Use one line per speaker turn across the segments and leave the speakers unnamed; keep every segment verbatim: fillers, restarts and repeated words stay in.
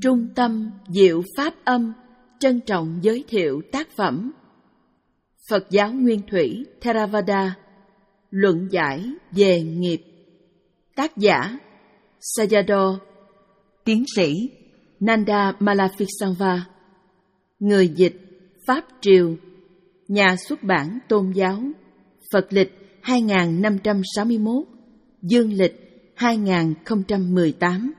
Trung tâm Diệu Pháp Âm trân trọng giới thiệu tác phẩm Phật giáo Nguyên Thủy Theravada, luận giải về nghiệp. Tác giả Sayadaw, tiến sĩ Nanda Malafiksamva, người dịch Pháp Triều, nhà xuất bản Tôn giáo, Phật lịch hai nghìn năm trăm sáu mươi mốt, dương lịch hai nghìn không trăm mười tám.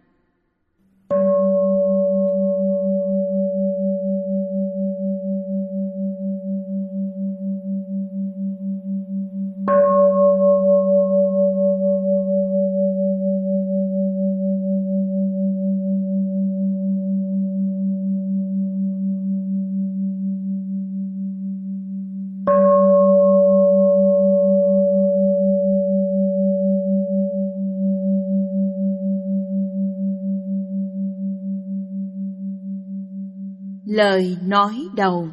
Lời nói đầu.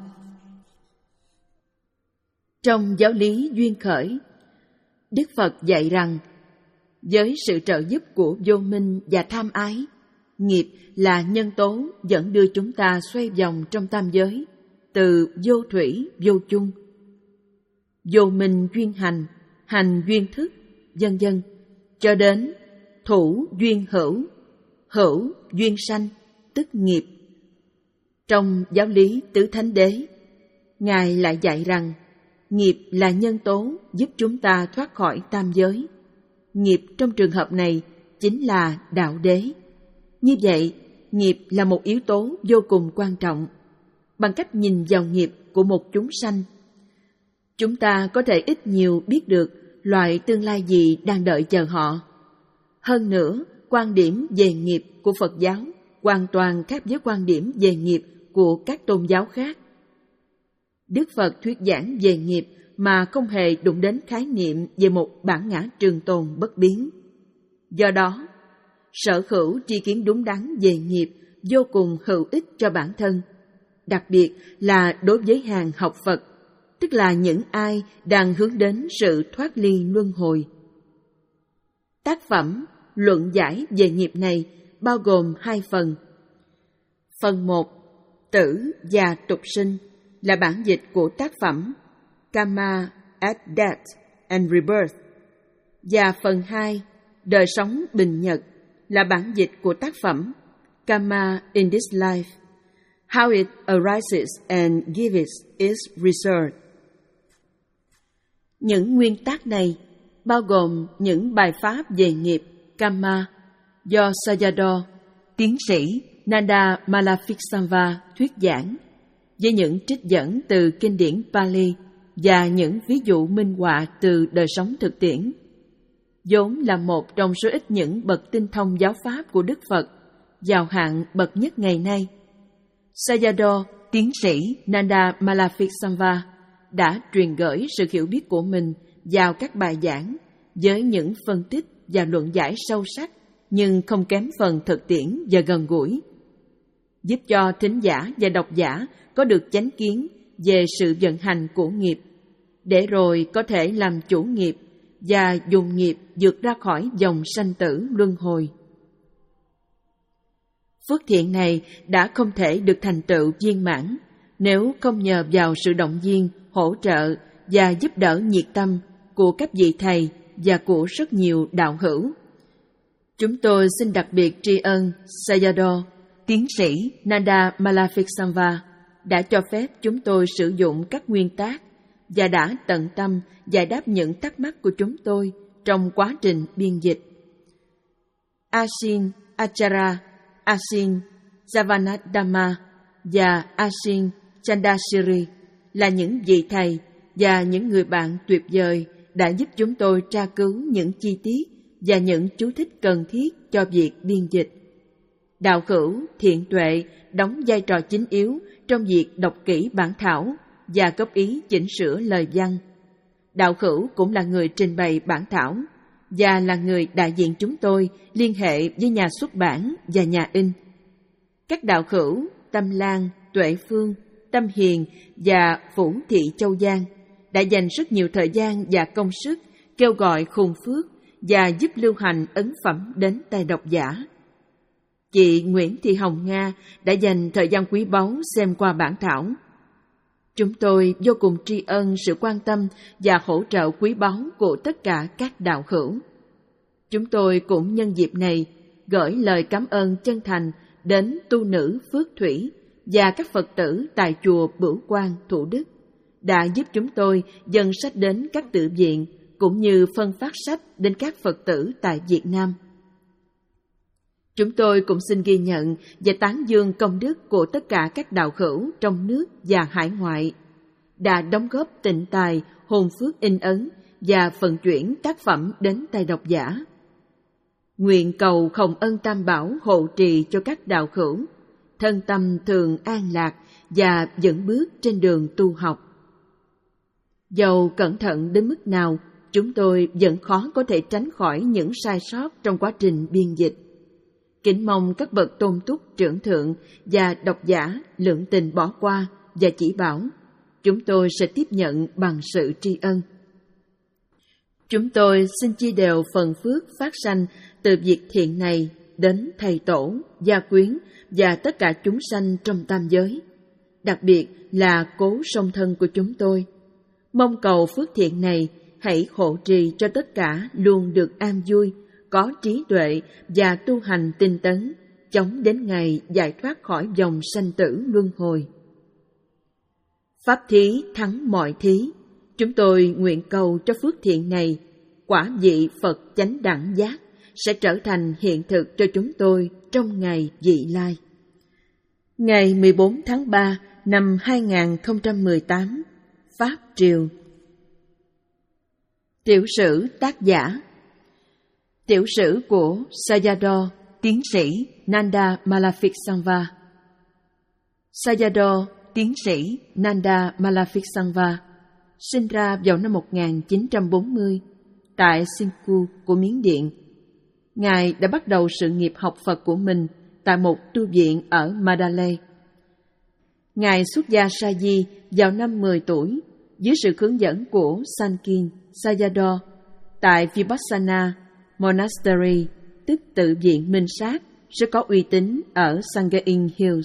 Trong giáo lý duyên khởi, Đức Phật dạy rằng với sự trợ giúp của vô minh và tham ái, nghiệp là nhân tố dẫn đưa chúng ta xoay vòng trong tam giới, từ vô thủy vô chung. Vô minh duyên hành, hành duyên thức, vân vân, cho đến thủ duyên hữu, hữu duyên sanh, tức nghiệp. Trong giáo lý Tứ Thánh Đế, Ngài lại dạy rằng nghiệp là nhân tố giúp chúng ta thoát khỏi tam giới. Nghiệp trong trường hợp này chính là đạo đế. Như vậy, nghiệp là một yếu tố vô cùng quan trọng. Bằng cách nhìn vào nghiệp của một chúng sanh, chúng ta có thể ít nhiều biết được loại tương lai gì đang đợi chờ họ. Hơn nữa, quan điểm về nghiệp của Phật giáo hoàn toàn khác với quan điểm về nghiệp của các tôn giáo khác. Đức Phật thuyết giảng về nghiệp mà không hề đụng đến khái niệm về một bản ngã trường tồn bất biến. Do đó, sở hữu tri kiến đúng đắn về nghiệp vô cùng hữu ích cho bản thân, đặc biệt là đối với hàng học Phật, tức là những ai đang hướng đến sự thoát ly luân hồi. Tác phẩm luận giải về nghiệp này bao gồm hai phần. Phần một, tử và tục sinh, là bản dịch của tác phẩm Karma at Death and Rebirth, và phần hai, đời sống bình nhật, là bản dịch của tác phẩm Karma in this life, How it arises and gives its result. Những nguyên tắc này bao gồm những bài pháp về nghiệp Karma do Sayadaw, tiến sĩ Nanda Malafiksamva thuyết giảng, với những trích dẫn từ kinh điển Pali và những ví dụ minh họa từ đời sống thực tiễn. Vốn là một trong số ít những bậc tinh thông giáo pháp của Đức Phật, giàu hạng bậc nhất ngày nay, Sayadaw, tiến sĩ Nanda Malafiksamva đã truyền gửi sự hiểu biết của mình vào các bài giảng với những phân tích và luận giải sâu sắc nhưng không kém phần thực tiễn và gần gũi, giúp cho thính giả và độc giả có được chánh kiến về sự vận hành của nghiệp, để rồi có thể làm chủ nghiệp và dùng nghiệp vượt ra khỏi dòng sanh tử luân hồi. Phước thiện này đã không thể được thành tựu viên mãn nếu không nhờ vào sự động viên, hỗ trợ và giúp đỡ nhiệt tâm của các vị thầy và của rất nhiều đạo hữu. Chúng tôi xin đặc biệt tri ân Sayadaw, tiến sĩ Nanda Malafiksamva, đã cho phép chúng tôi sử dụng các nguyên tác và đã tận tâm giải đáp những thắc mắc của chúng tôi trong quá trình biên dịch. Asin Achara, Asin Javanadhamma và Asin Chandashiri là những vị thầy và những người bạn tuyệt vời đã giúp chúng tôi tra cứu những chi tiết và những chú thích cần thiết cho việc biên dịch. Đạo hữu Thiện Tuệ đóng vai trò chính yếu trong việc đọc kỹ bản thảo và góp ý chỉnh sửa lời văn. Đạo hữu cũng là người trình bày bản thảo và là người đại diện chúng tôi liên hệ với nhà xuất bản và nhà in. Các đạo hữu Tâm Lan, Tuệ Phương, Tâm Hiền và Phủ Thị Châu Giang đã dành rất nhiều thời gian và công sức kêu gọi khùng phước và giúp lưu hành ấn phẩm đến tay độc giả. Chị Nguyễn Thị Hồng Nga đã dành thời gian quý báu xem qua bản thảo. Chúng tôi vô cùng tri ân sự quan tâm và hỗ trợ quý báu của tất cả các đạo hữu. Chúng tôi cũng nhân dịp này gửi lời cảm ơn chân thành đến tu nữ Phước Thủy và các Phật tử tại chùa Bửu Quang, Thủ Đức đã giúp chúng tôi dâng sách đến các tự viện cũng như phân phát sách đến các Phật tử tại Việt Nam. Chúng tôi cũng xin ghi nhận và tán dương công đức của tất cả các đạo hữu trong nước và hải ngoại đã đóng góp tịnh tài, hồn phước in ấn và vận chuyển tác phẩm đến tay độc giả. Nguyện cầu Hồng Ân Tam Bảo hộ trì cho các đạo hữu, thân tâm thường an lạc và vững bước trên đường tu học. Dầu cẩn thận đến mức nào, chúng tôi vẫn khó có thể tránh khỏi những sai sót trong quá trình biên dịch. Kính mong các bậc tôn túc trưởng thượng và độc giả lượng tình bỏ qua và chỉ bảo. Chúng tôi sẽ tiếp nhận bằng sự tri ân. Chúng tôi xin chia đều phần phước phát sanh từ việc thiện này đến thầy tổ, gia quyến và tất cả chúng sanh trong tam giới, đặc biệt là cố song thân của chúng tôi. Mong cầu phước thiện này hãy hộ trì cho tất cả luôn được an vui, có trí tuệ và tu hành tinh tấn, chóng đến ngày giải thoát khỏi vòng sanh tử luân hồi. Pháp thí thắng mọi thí, chúng tôi nguyện cầu cho phước thiện này, quả vị Phật chánh đẳng giác sẽ trở thành hiện thực cho chúng tôi trong ngày vị lai. Ngày mười bốn tháng ba năm hai nghìn không trăm mười tám, Pháp Triều. Tiểu sử tác giả. Tiểu sử của Sayadaw, tiến sĩ Nanda Malaviksangva. Sayadaw, tiến sĩ Nanda Malaviksangva, sinh ra vào năm một nghìn chín trăm bốn mươi tại Sinku của Miến Điện. Ngài đã bắt đầu sự nghiệp học Phật của mình tại một tu viện ở Mandalay. Ngài xuất gia sa di vào năm mười tuổi dưới sự hướng dẫn của Sankin Sayadaw tại Vipassana Monastery, tức tự viện minh sát, rất có uy tín ở Sanghain Hills.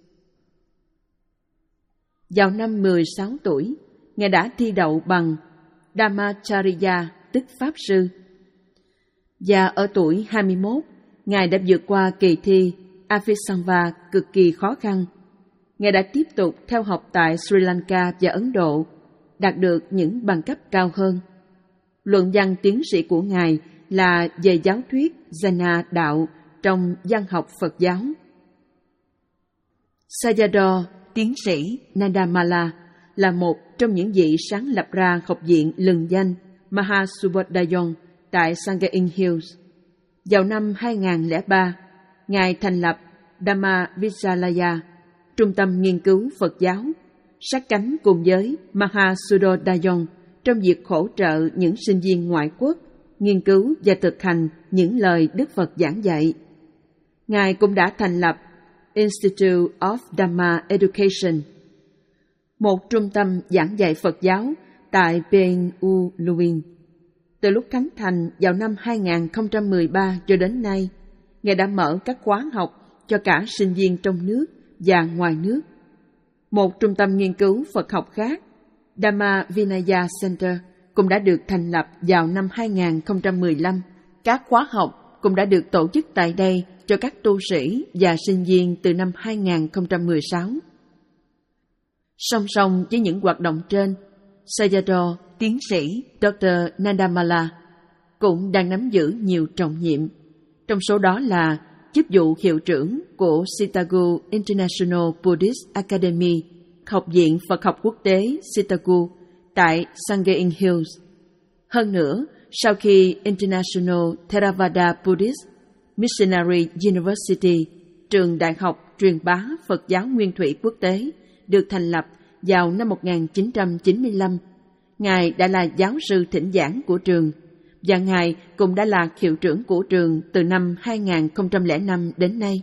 Vào năm mười sáu tuổi, Ngài đã thi đậu bằng Dhammacharya, tức Pháp Sư. Và ở tuổi hai mươi mốt, Ngài đã vượt qua kỳ thi Abhisangva cực kỳ khó khăn. Ngài đã tiếp tục theo học tại Sri Lanka và Ấn Độ, đạt được những bằng cấp cao hơn. Luận văn tiến sĩ của Ngài là về giáo thuyết Jnana đạo trong văn học Phật giáo. Sayadaw, tiến sĩ Nandamala, là một trong những vị sáng lập ra học viện lừng danh Mahasubodhayon tại Sanghain Hills. Vào năm hai nghìn không trăm lẻ ba, Ngài thành lập Dhamma Vidyalaya, trung tâm nghiên cứu Phật giáo, sát cánh cùng với Mahasubodhayon trong việc hỗ trợ những sinh viên ngoại quốc nghiên cứu và thực hành những lời Đức Phật giảng dạy. Ngài cũng đã thành lập Institute of Dhamma Education, một trung tâm giảng dạy Phật giáo tại Penh-u-Luin. Từ lúc khánh thành vào năm hai nghìn không trăm mười ba cho đến nay, Ngài đã mở các khóa học cho cả sinh viên trong nước và ngoài nước. Một trung tâm nghiên cứu Phật học khác, Dhamma Vinaya Center, cũng đã được thành lập vào năm hai nghìn không trăm mười lăm. Các khóa học cũng đã được tổ chức tại đây cho các tu sĩ và sinh viên từ năm hai nghìn không trăm mười sáu. Song song với những hoạt động trên, Sayadaw, tiến sĩ doctor Nandamala cũng đang nắm giữ nhiều trọng nhiệm. Trong số đó là chức vụ hiệu trưởng của Chicago International Buddhist Academy, Học viện Phật học quốc tế Chicago tại Sanghain Hills. Hơn nữa, sau khi International Theravada Buddhist Missionary University, trường đại học truyền bá Phật giáo nguyên thủy quốc tế, được thành lập vào năm một nghìn chín trăm chín mươi lăm, Ngài đã là giáo sư thỉnh giảng của trường, và Ngài cũng đã là hiệu trưởng của trường từ năm hai nghìn không trăm lẻ năm đến nay.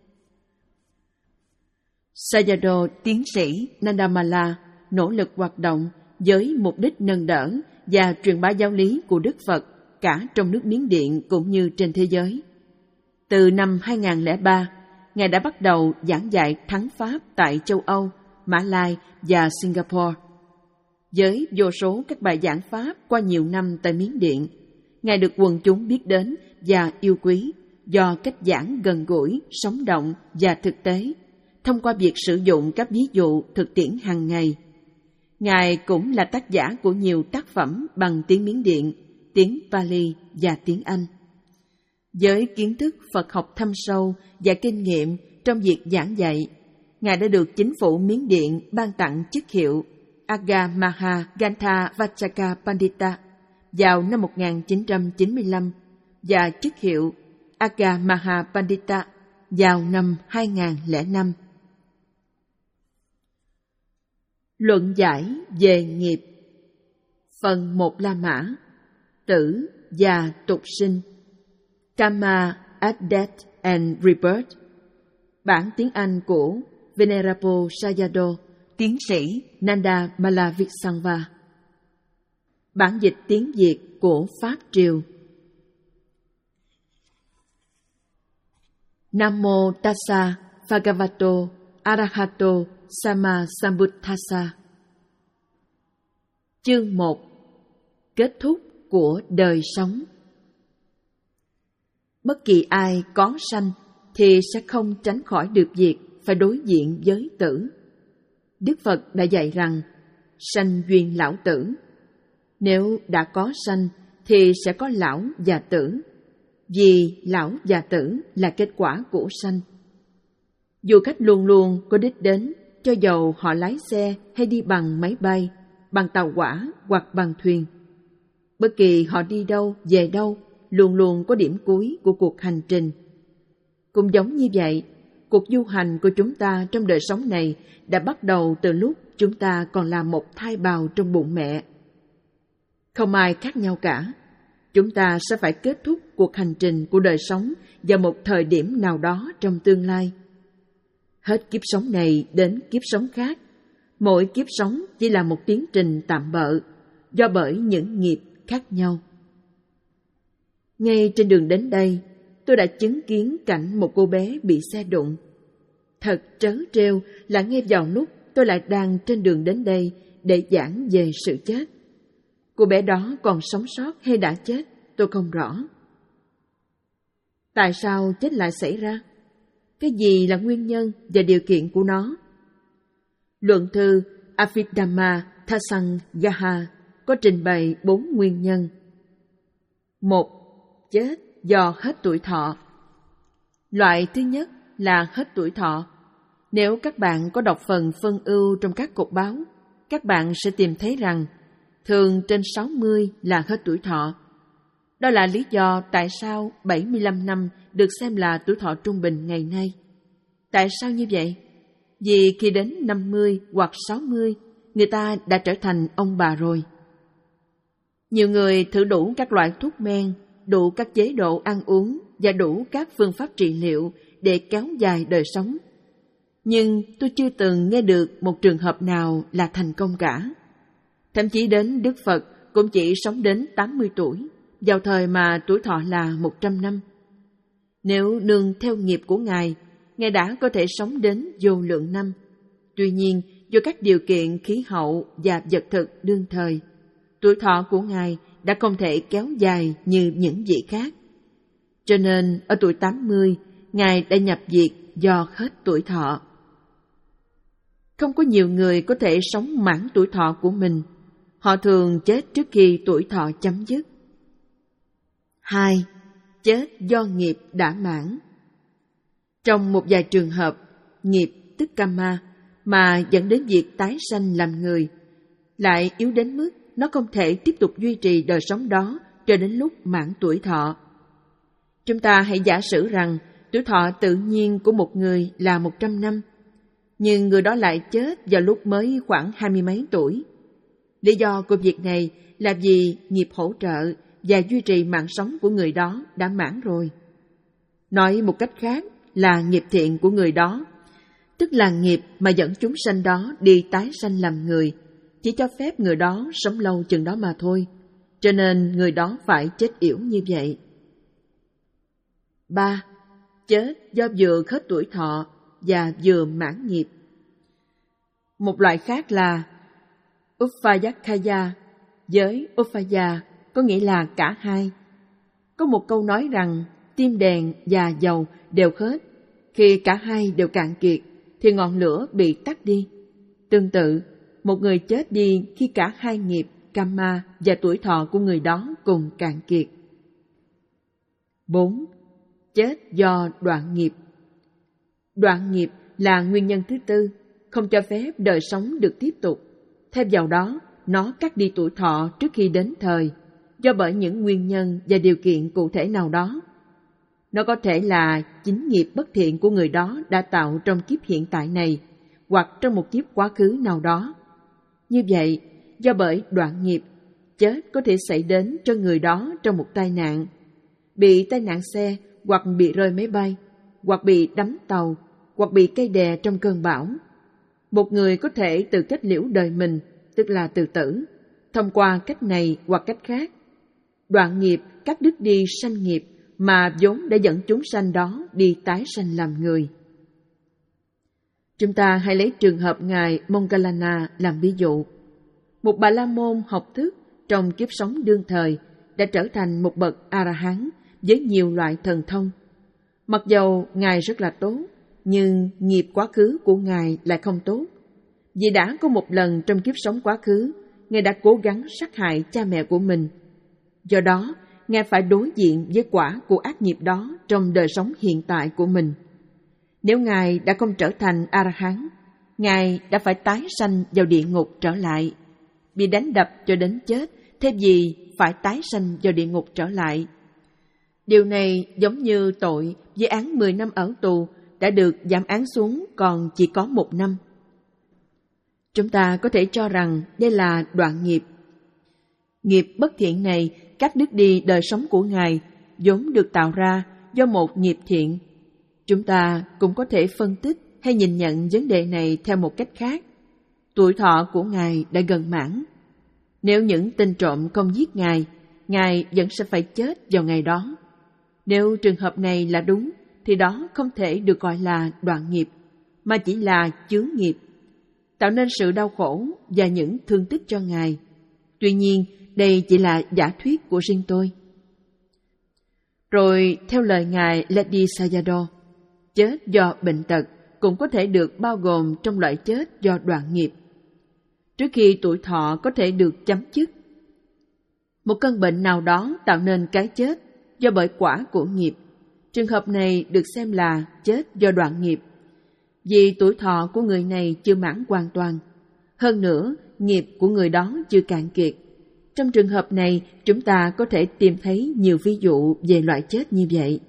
Sayadaw, tiến sĩ Nandamala nỗ lực hoạt động với mục đích nâng đỡ và truyền bá giáo lý của Đức Phật cả trong nước Miến Điện cũng như trên thế giới. Từ năm hai nghìn không trăm lẻ ba, Ngài đã bắt đầu giảng dạy thắng Pháp tại châu Âu, Mã Lai và Singapore. Với vô số các bài giảng Pháp qua nhiều năm tại Miến Điện, Ngài được quần chúng biết đến và yêu quý do cách giảng gần gũi, sống động và thực tế, thông qua việc sử dụng các ví dụ thực tiễn hàng ngày. Ngài cũng là tác giả của nhiều tác phẩm bằng tiếng Miến Điện, tiếng Pali và tiếng Anh. Với kiến thức Phật học thâm sâu và kinh nghiệm trong việc giảng dạy, Ngài đã được chính phủ Miến Điện ban tặng chức hiệu Agamaha Gantha Vachaka Pandita vào năm một nghìn chín trăm chín mươi lăm và chức hiệu Agamaha Pandita vào năm hai nghìn không trăm lẻ năm. Luận giải về nghiệp. Phần một La Mã, tử và tục sinh. Karma at Death and Rebirth. Bản tiếng Anh của Venerable Sayadaw, tiến sĩ Nanda Malavisangva. Bản dịch tiếng Việt của Pháp Triều. Nam mô Tassa Bhagavato Arahato Sama Sambuddhassa. Chương một. Kết thúc của đời sống. Bất kỳ ai có sanh thì sẽ không tránh khỏi được việc phải đối diện với tử. Đức Phật đã dạy rằng sanh duyên lão tử. Nếu đã có sanh thì sẽ có lão và tử, vì lão và tử là kết quả của sanh. Du khách luôn luôn có đích đến, cho dầu họ lái xe hay đi bằng máy bay, bằng tàu hỏa hoặc bằng thuyền. Bất kỳ họ đi đâu, về đâu, luôn luôn có điểm cuối của cuộc hành trình. Cũng giống như vậy, cuộc du hành của chúng ta trong đời sống này đã bắt đầu từ lúc chúng ta còn là một thai bào trong bụng mẹ. Không ai khác nhau cả. Chúng ta sẽ phải kết thúc cuộc hành trình của đời sống vào một thời điểm nào đó trong tương lai. Hết kiếp sống này đến kiếp sống khác, mỗi kiếp sống chỉ là một tiến trình tạm bợ, do bởi những nghiệp khác nhau. Ngay trên đường đến đây, tôi đã chứng kiến cảnh một cô bé bị xe đụng. Thật trớ trêu là ngay vào lúc tôi lại đang trên đường đến đây để giảng về sự chết. Cô bé đó còn sống sót hay đã chết, tôi không rõ. Tại sao chết lại xảy ra? Cái gì là nguyên nhân và điều kiện của nó? Luận thư Abhidhamma Thasangha có trình bày bốn nguyên nhân. Một, chết do hết tuổi thọ. Loại thứ nhất là hết tuổi thọ. Nếu các bạn có đọc phần phân ưu trong các cột báo, các bạn sẽ tìm thấy rằng thường trên sáu mươi là hết tuổi thọ. Đó là lý do tại sao bảy mươi lăm năm được xem là tuổi thọ trung bình ngày nay. Tại sao như vậy? Vì khi đến năm mươi hoặc sáu mươi, người ta đã trở thành ông bà rồi. Nhiều người thử đủ các loại thuốc men, đủ các chế độ ăn uống và đủ các phương pháp trị liệu để kéo dài đời sống. Nhưng tôi chưa từng nghe được một trường hợp nào là thành công cả. Thậm chí đến Đức Phật cũng chỉ sống đến tám mươi tuổi, vào thời mà tuổi thọ là một trăm năm. Nếu nương theo nghiệp của Ngài, Ngài đã có thể sống đến vô lượng năm. Tuy nhiên, do các điều kiện khí hậu và vật thực đương thời, tuổi thọ của Ngài đã không thể kéo dài như những vị khác. Cho nên, ở tuổi tám mươi, Ngài đã nhập diệt do hết tuổi thọ. Không có nhiều người có thể sống mãn tuổi thọ của mình. Họ thường chết trước khi tuổi thọ chấm dứt. Hai, chết do nghiệp đã mãn. Trong một vài trường hợp, nghiệp tức karma mà dẫn đến việc tái sanh làm người lại yếu đến mức nó không thể tiếp tục duy trì đời sống đó cho đến lúc mãn tuổi thọ. Chúng ta hãy giả sử rằng tuổi thọ tự nhiên của một người là một trăm năm, nhưng người đó lại chết vào lúc mới khoảng hai mươi mấy tuổi. Lý do của việc này là vì nghiệp hỗ trợ và duy trì mạng sống của người đó đã mãn rồi. Nói một cách khác là nghiệp thiện của người đó, tức là nghiệp mà dẫn chúng sanh đó đi tái sanh làm người, chỉ cho phép người đó sống lâu chừng đó mà thôi, cho nên người đó phải chết yểu như vậy. Ba, chết do vừa hết tuổi thọ và vừa mãn nghiệp. Một loại khác là Upayakaya với Upaya, có nghĩa là cả hai. Có một câu nói rằng tim đèn và dầu đều hết. Khi cả hai đều cạn kiệt thì ngọn lửa bị tắt đi. Tương tự, một người chết đi khi cả hai nghiệp, karma và tuổi thọ của người đó cùng cạn kiệt. bốn. Chết do đoạn nghiệp. Đoạn nghiệp là nguyên nhân thứ tư, không cho phép đời sống được tiếp tục. Thêm vào đó, nó cắt đi tuổi thọ trước khi đến thời, do bởi những nguyên nhân và điều kiện cụ thể nào đó. Nó có thể là chính nghiệp bất thiện của người đó đã tạo trong kiếp hiện tại này, hoặc trong một kiếp quá khứ nào đó. Như vậy, do bởi đoạn nghiệp, chết có thể xảy đến cho người đó trong một tai nạn, bị tai nạn xe, hoặc bị rơi máy bay, hoặc bị đắm tàu, hoặc bị cây đè trong cơn bão. Một người có thể tự kết liễu đời mình, tức là tự tử, thông qua cách này hoặc cách khác. Đoạn nghiệp cắt đứt đi sanh nghiệp mà vốn đã dẫn chúng sanh đó đi tái sanh làm người. Chúng ta hãy lấy trường hợp ngài Moggallana làm ví dụ. Một bà la môn học thức trong kiếp sống đương thời đã trở thành một bậc A-la-hán với nhiều loại thần thông. Mặc dầu ngài rất là tốt, nhưng nghiệp quá khứ của ngài lại không tốt. Vì đã có một lần trong kiếp sống quá khứ, ngài đã cố gắng sát hại cha mẹ của mình. Do đó, ngài phải đối diện với quả của ác nghiệp đó trong đời sống hiện tại của mình. Nếu ngài đã không trở thành A-la-hán, ngài đã phải tái sanh vào địa ngục trở lại, bị đánh đập cho đến chết, thay vì phải tái sanh vào địa ngục trở lại. Điều này giống như tội với án mười năm ở tù đã được giảm án xuống còn chỉ có một năm. Chúng ta có thể cho rằng đây là đoạn nghiệp. Nghiệp bất thiện này cắt đứt đi đời sống của ngài, vốn được tạo ra do một nghiệp thiện. Chúng ta cũng có thể phân tích hay nhìn nhận vấn đề này theo một cách khác. Tuổi thọ của ngài đã gần mãn. Nếu những tên trộm không giết ngài, ngài vẫn sẽ phải chết vào ngày đó. Nếu trường hợp này là đúng, thì đó không thể được gọi là đoạn nghiệp, mà chỉ là chướng nghiệp, tạo nên sự đau khổ và những thương tích cho ngài. Tuy nhiên, đây chỉ là giả thuyết của riêng tôi. Rồi, theo lời ngài Ledi Sayadaw, chết do bệnh tật cũng có thể được bao gồm trong loại chết do đoạn nghiệp. Trước khi tuổi thọ có thể được chấm dứt, một cơn bệnh nào đó tạo nên cái chết do bởi quả của nghiệp. Trường hợp này được xem là chết do đoạn nghiệp, vì tuổi thọ của người này chưa mãn hoàn toàn. Hơn nữa, nghiệp của người đó chưa cạn kiệt. Trong trường hợp này, chúng ta có thể tìm thấy nhiều ví dụ về loại chết như vậy.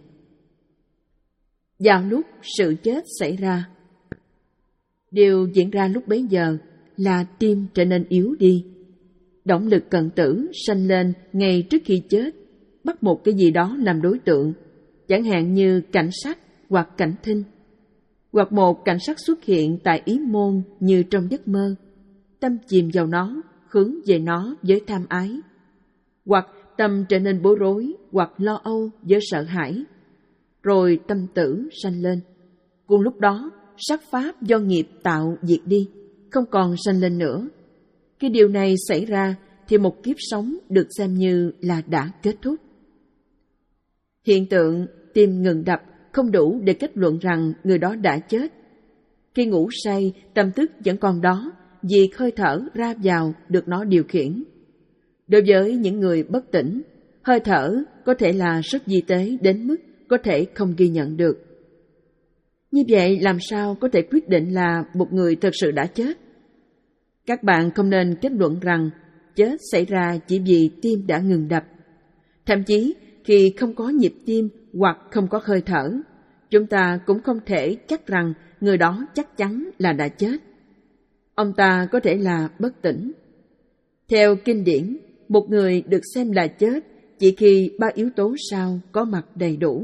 Vào lúc sự chết xảy ra, điều diễn ra lúc bấy giờ là tim trở nên yếu đi. Động lực cận tử sanh lên ngay trước khi chết, bắt một cái gì đó làm đối tượng, chẳng hạn như cảnh sắc hoặc cảnh thinh. Hoặc một cảnh sắc xuất hiện tại ý môn như trong giấc mơ, tâm chìm vào nó, hướng về nó với tham ái. Hoặc tâm trở nên bối rối hoặc lo âu với sợ hãi. Rồi tâm tử sanh lên. Cùng lúc đó, sắc pháp do nghiệp tạo diệt đi, không còn sanh lên nữa. Khi điều này xảy ra thì một kiếp sống được xem như là đã kết thúc. Hiện tượng tim ngừng đập không đủ để kết luận rằng người đó đã chết. Khi ngủ say, tâm thức vẫn còn đó vì hơi thở ra vào được nó điều khiển. Đối với những người bất tỉnh, hơi thở có thể là rất vi tế đến mức có thể không ghi nhận được. Như vậy làm sao có thể quyết định là một người thật sự đã chết? Các bạn không nên kết luận rằng chết xảy ra chỉ vì tim đã ngừng đập. Thậm chí khi không có nhịp tim hoặc không có hơi thở, chúng ta cũng không thể chắc rằng người đó chắc chắn là đã chết. Ông ta có thể là bất tỉnh. Theo kinh điển, một người được xem là chết chỉ khi ba yếu tố sau có mặt đầy đủ.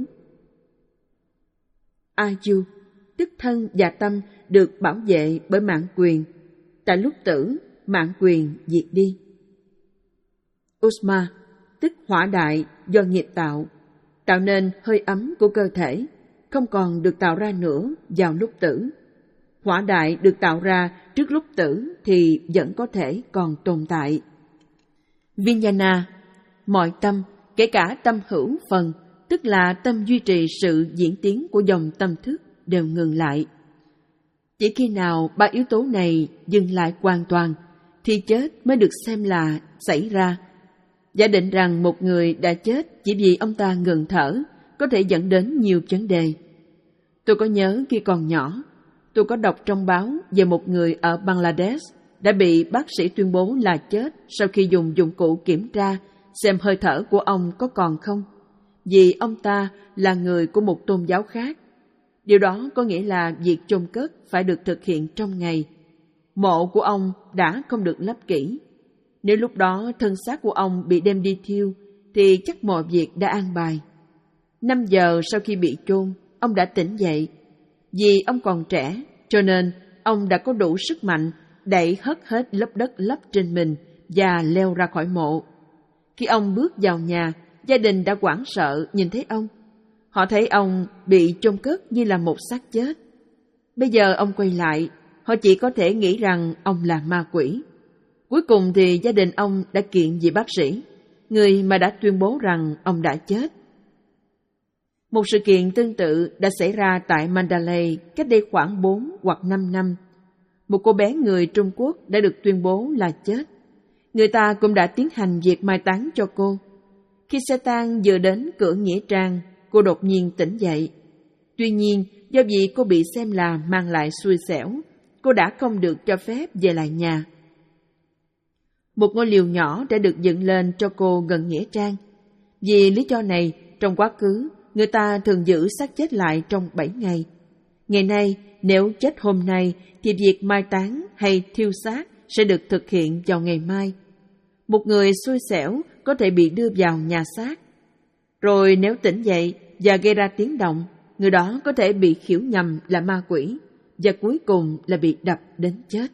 Aju, tức thân và tâm được bảo vệ bởi mạng quyền. Tại lúc tử, mạng quyền diệt đi. Usma, tức hỏa đại do nghiệp tạo, tạo nên hơi ấm của cơ thể, không còn được tạo ra nữa vào lúc tử. Hỏa đại được tạo ra trước lúc tử thì vẫn có thể còn tồn tại. Vijnana, mọi tâm, kể cả tâm hữu phần, tức là tâm duy trì sự diễn tiến của dòng tâm thức, đều ngừng lại. Chỉ khi nào ba yếu tố này dừng lại hoàn toàn, thì chết mới được xem là xảy ra. Giả định rằng một người đã chết chỉ vì ông ta ngừng thở, có thể dẫn đến nhiều vấn đề. Tôi có nhớ khi còn nhỏ, tôi có đọc trong báo về một người ở Bangladesh đã bị bác sĩ tuyên bố là chết sau khi dùng dụng cụ kiểm tra xem hơi thở của ông có còn không, vì ông ta là người của một tôn giáo khác. Điều đó có nghĩa là việc chôn cất phải được thực hiện trong ngày. Mộ của ông đã không được lấp kỹ. Nếu lúc đó thân xác của ông bị đem đi thiêu, thì chắc mọi việc đã an bài. Năm giờ sau khi bị chôn, ông đã tỉnh dậy. Vì ông còn trẻ, cho nên ông đã có đủ sức mạnh đẩy hất hết lớp đất lấp trên mình và leo ra khỏi mộ. Khi ông bước vào nhà, gia đình đã hoảng sợ nhìn thấy ông. Họ thấy ông bị chôn cất như là một xác chết. Bây giờ ông quay lại, họ chỉ có thể nghĩ rằng ông là ma quỷ. Cuối cùng thì gia đình ông đã kiện vị bác sĩ, người mà đã tuyên bố rằng ông đã chết. Một sự kiện tương tự đã xảy ra tại Mandalay cách đây khoảng bốn hoặc năm năm. Một cô bé người Trung Quốc đã được tuyên bố là chết. Người ta cũng đã tiến hành việc mai táng cho cô. Khi xe tang vừa đến cửa nghĩa trang, cô đột nhiên tỉnh dậy. Tuy nhiên, do vì cô bị xem là mang lại xui xẻo, cô đã không được cho phép về lại nhà. Một ngôi lều nhỏ đã được dựng lên cho cô gần nghĩa trang. Vì lý do này, trong quá khứ, người ta thường giữ xác chết lại trong bảy ngày. Ngày nay, nếu chết hôm nay, thì việc mai táng hay thiêu xác sẽ được thực hiện vào ngày mai. Một người xui xẻo có thể bị đưa vào nhà xác. Rồi nếu tỉnh dậy và gây ra tiếng động, người đó có thể bị hiểu nhầm là ma quỷ, và cuối cùng là bị đập đến chết.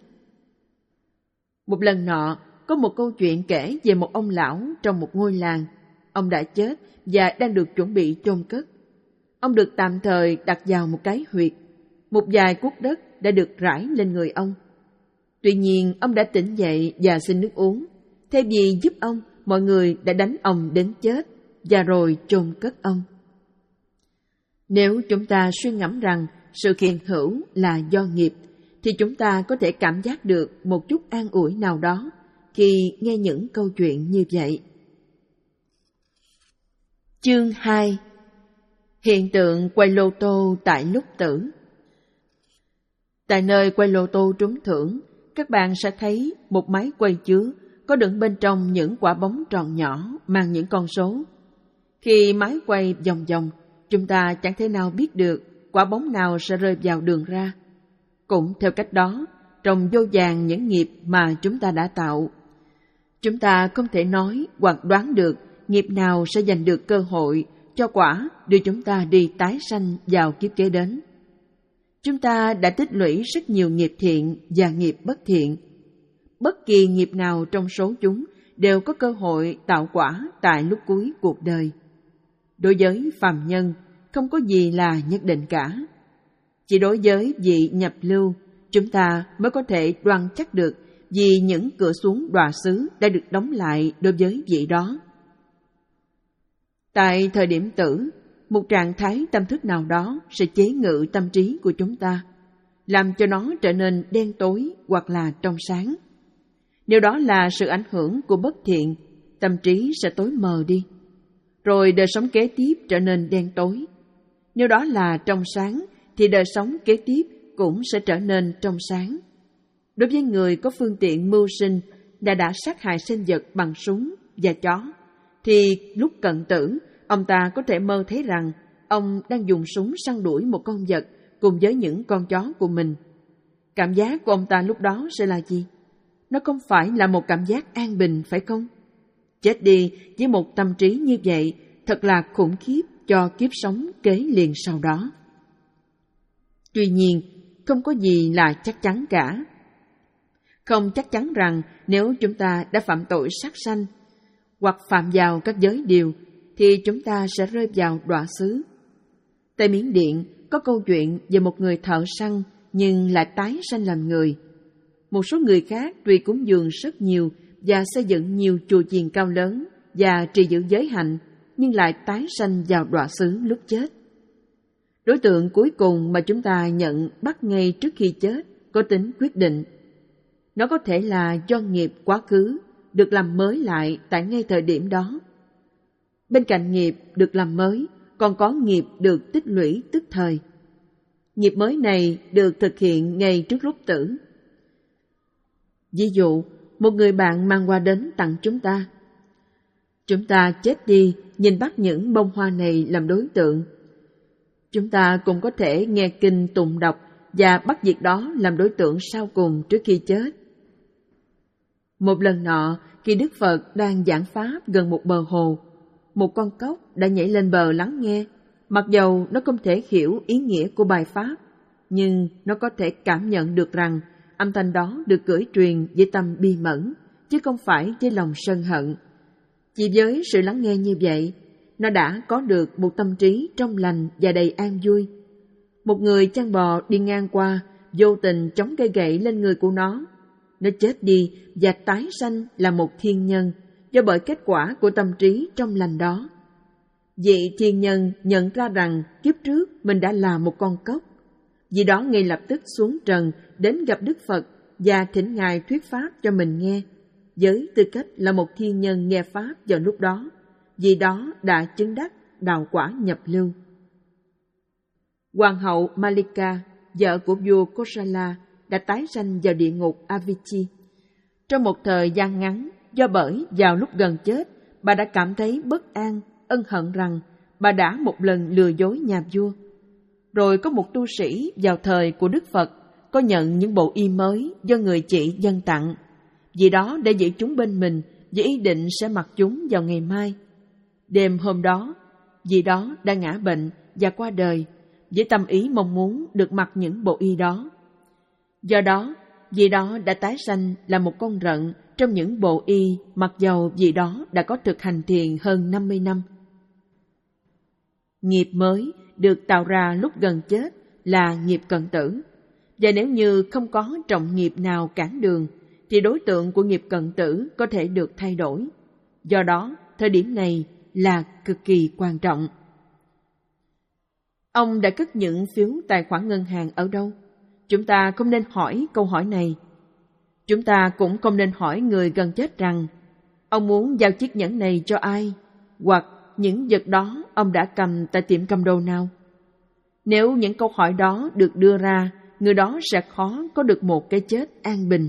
Một lần nọ, có một câu chuyện kể về một ông lão trong một ngôi làng. Ông đã chết và đang được chuẩn bị chôn cất. Ông được tạm thời đặt vào một cái huyệt. Một vài cuốc đất đã được rải lên người ông. Tuy nhiên, ông đã tỉnh dậy và xin nước uống. Thay vì giúp ông, mọi người đã đánh ông đến chết và rồi chôn cất ông. Nếu chúng ta suy ngẫm rằng sự hiện hữu là do nghiệp, thì chúng ta có thể cảm giác được một chút an ủi nào đó khi nghe những câu chuyện như vậy. Chương hai. Hiện tượng quay lô tô tại lúc tử. Tại nơi quay lô tô trúng thưởng, các bạn sẽ thấy một máy quay chứa có đựng bên trong những quả bóng tròn nhỏ mang những con số. Khi máy quay vòng vòng, chúng ta chẳng thể nào biết được quả bóng nào sẽ rơi vào đường ra. Cũng theo cách đó, trong vô vàn những nghiệp mà chúng ta đã tạo, chúng ta không thể nói hoặc đoán được nghiệp nào sẽ giành được cơ hội cho quả đưa chúng ta đi tái sanh vào kiếp kế đến. Chúng ta đã tích lũy rất nhiều nghiệp thiện và nghiệp bất thiện. Bất kỳ nghiệp nào trong số chúng đều có cơ hội tạo quả tại lúc cuối cuộc đời. Đối với phàm nhân, không có gì là nhất định cả. Chỉ đối với vị nhập lưu, chúng ta mới có thể đoan chắc được vì những cửa xuống đọa xứ đã được đóng lại đối với vị đó. Tại thời điểm tử, một trạng thái tâm thức nào đó sẽ chế ngự tâm trí của chúng ta, làm cho nó trở nên đen tối hoặc là trong sáng. Nếu đó là sự ảnh hưởng của bất thiện, tâm trí sẽ tối mờ đi, rồi đời sống kế tiếp trở nên đen tối. Nếu đó là trong sáng, thì đời sống kế tiếp cũng sẽ trở nên trong sáng. Đối với người có phương tiện mưu sinh đã đã sát hại sinh vật bằng súng và chó, thì lúc cận tử, ông ta có thể mơ thấy rằng ông đang dùng súng săn đuổi một con vật cùng với những con chó của mình. Cảm giác của ông ta lúc đó sẽ là gì? Nó không phải là một cảm giác an bình, phải không? Chết đi với một tâm trí như vậy thật là khủng khiếp cho kiếp sống kế liền sau đó. Tuy nhiên, không có gì là chắc chắn cả. Không chắc chắn rằng nếu chúng ta đã phạm tội sát sanh hoặc phạm vào các giới điều, thì chúng ta sẽ rơi vào đọa xứ. Tại Miến Điện có câu chuyện về một người thợ săn nhưng lại tái sanh làm người. Một số người khác tuy cúng dường rất nhiều và xây dựng nhiều chùa chiền cao lớn và trì giữ giới hạnh, nhưng lại tái sanh vào đọa xứ lúc chết. Đối tượng cuối cùng mà chúng ta nhận bắt ngay trước khi chết có tính quyết định. Nó có thể là do nghiệp quá khứ được làm mới lại tại ngay thời điểm đó. Bên cạnh nghiệp được làm mới, còn có nghiệp được tích lũy tức thời. Nghiệp mới này được thực hiện ngay trước lúc tử. Ví dụ, một người bạn mang hoa đến tặng chúng ta. Chúng ta chết đi, nhìn bắt những bông hoa này làm đối tượng. Chúng ta cũng có thể nghe kinh tụng đọc và bắt việc đó làm đối tượng sau cùng trước khi chết. Một lần nọ, khi Đức Phật đang giảng pháp gần một bờ hồ, một con cóc đã nhảy lên bờ lắng nghe. Mặc dầu nó không thể hiểu ý nghĩa của bài pháp, nhưng nó có thể cảm nhận được rằng âm thanh đó được gửi truyền với tâm bi mẫn, chứ không phải với lòng sân hận. Chỉ với sự lắng nghe như vậy, nó đã có được một tâm trí trong lành và đầy an vui. Một người chăn bò đi ngang qua, vô tình chống cây gậy lên người của nó. Nó chết đi và tái sanh là một thiên nhân, do bởi kết quả của tâm trí trong lành đó. Vị thiên nhân nhận ra rằng kiếp trước mình đã là một con cóc. Vì đó ngay lập tức xuống trần đến gặp Đức Phật và thỉnh Ngài thuyết pháp cho mình nghe, với tư cách là một thiên nhân nghe pháp vào lúc đó, vì đó đã chứng đắc đạo quả nhập lưu. Hoàng hậu Malika, vợ của vua Kosala, đã tái sanh vào địa ngục Avichi. Trong một thời gian ngắn, do bởi vào lúc gần chết, bà đã cảm thấy bất an, ân hận rằng bà đã một lần lừa dối nhà vua. Rồi có một tu sĩ vào thời của Đức Phật có nhận những bộ y mới do người chị dâng tặng, vì đó để giữ chúng bên mình với ý định sẽ mặc chúng vào ngày mai. Đêm hôm đó, vì đó đã ngã bệnh và qua đời, với tâm ý mong muốn được mặc những bộ y đó. Do đó, vì đó đã tái sanh là một con rận trong những bộ y, mặc dầu vì đó đã có thực hành thiền hơn năm mươi năm. Nghiệp mới được tạo ra lúc gần chết là nghiệp cận tử, và nếu như không có trọng nghiệp nào cản đường, thì đối tượng của nghiệp cận tử có thể được thay đổi. Do đó, thời điểm này là cực kỳ quan trọng. Ông đã cất những phiếu tài khoản ngân hàng ở đâu? Chúng ta không nên hỏi câu hỏi này. Chúng ta cũng không nên hỏi người gần chết rằng ông muốn giao chiếc nhẫn này cho ai, hoặc những vật đó ông đã cầm tại tiệm cầm đồ nào. Nếu những câu hỏi đó được đưa ra, người đó sẽ khó có được một cái chết an bình.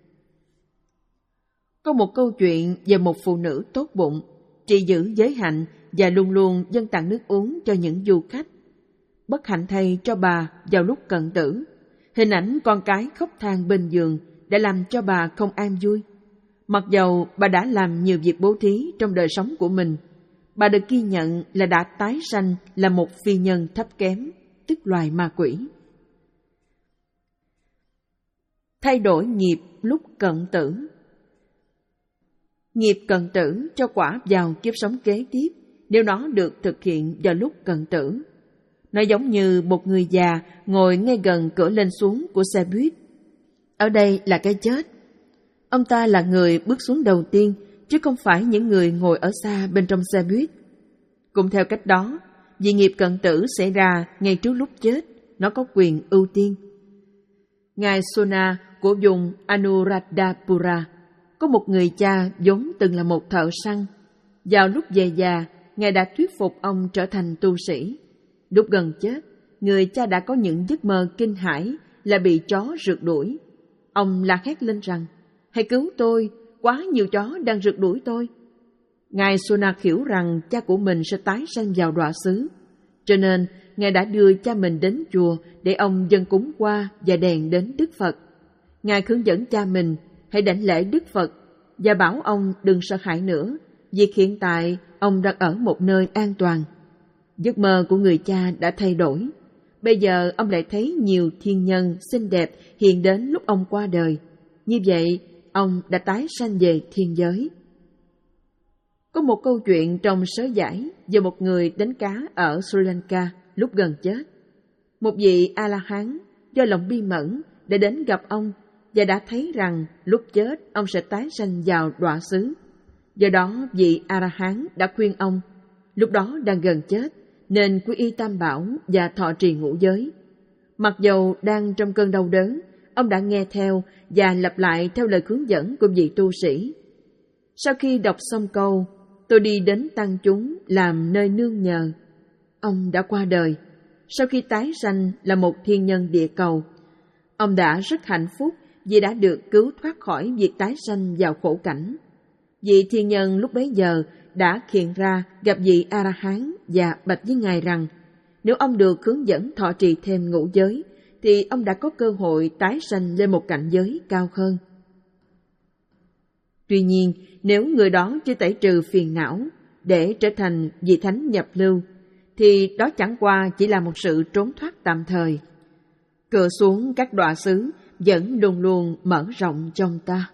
Có một câu chuyện về một phụ nữ tốt bụng, trì giữ giới hạnh và luôn luôn dâng tặng nước uống cho những du khách. Bất hạnh thay cho bà vào lúc cận tử, hình ảnh con cái khóc than bên giường đã làm cho bà không an vui. Mặc dầu bà đã làm nhiều việc bố thí trong đời sống của mình, bà được ghi nhận là đã tái sanh là một phi nhân thấp kém, tức loài ma quỷ. Thay đổi nghiệp lúc cận tử. Nghiệp cận tử cho quả vào kiếp sống kế tiếp nếu nó được thực hiện vào lúc cận tử. Nó giống như một người già ngồi ngay gần cửa lên xuống của xe buýt. Ở đây là cái chết. Ông ta là người bước xuống đầu tiên, chứ không phải những người ngồi ở xa bên trong xe buýt. Cũng theo cách đó, vì nghiệp cận tử xảy ra ngay trước lúc chết, nó có quyền ưu tiên. Ngài Sona của vùng Anuradhapura có một người cha vốn từng là một thợ săn. Vào lúc về già, Ngài đã thuyết phục ông trở thành tu sĩ. Lúc gần chết, người cha đã có những giấc mơ kinh hãi là bị chó rượt đuổi. Ông la hét lên rằng, hãy cứu tôi, quá nhiều chó đang rượt đuổi tôi. Ngài Sona hiểu rằng cha của mình sẽ tái sanh vào đọa xứ. Cho nên, Ngài đã đưa cha mình đến chùa để ông dâng cúng hoa và đèn đến Đức Phật. Ngài hướng dẫn cha mình hãy đảnh lễ Đức Phật và bảo ông đừng sợ hãi nữa, vì hiện tại ông đang ở một nơi an toàn. Giấc mơ của người cha đã thay đổi. Bây giờ ông lại thấy nhiều thiên nhân xinh đẹp hiện đến lúc ông qua đời. Như vậy, ông đã tái sanh về thiên giới. Có một câu chuyện trong sớ giải về một người đánh cá ở Sri Lanka. lúc gần chết. Một vị A-la-hán do lòng bi mẫn đã đến gặp ông và đã thấy rằng lúc chết ông sẽ tái sanh vào đọa xứ. Do đó vị A-la-hán đã khuyên ông, lúc đó đang gần chết, nên quy y Tam Bảo và thọ trì ngũ giới. Mặc dầu đang trong cơn đau đớn, ông đã nghe theo và lặp lại theo lời hướng dẫn của vị tu sĩ. Sau khi đọc xong câu, tôi đi đến tăng chúng làm nơi nương nhờ, ông đã qua đời. Sau khi tái sanh là một thiên nhân địa cầu, ông đã rất hạnh phúc vì đã được cứu thoát khỏi việc tái sanh vào khổ cảnh. Vị thiên nhân lúc bấy giờ đã hiện ra gặp vị A-la-hán và bạch với ngài rằng, nếu ông được hướng dẫn thọ trì thêm ngũ giới, thì ông đã có cơ hội tái sanh lên một cảnh giới cao hơn. Tuy nhiên, nếu người đó chưa tẩy trừ phiền não để trở thành vị thánh nhập lưu, thì đó chẳng qua chỉ là một sự trốn thoát tạm thời. Cửa xuống các đọa xứ vẫn luôn luôn mở rộng trong ta.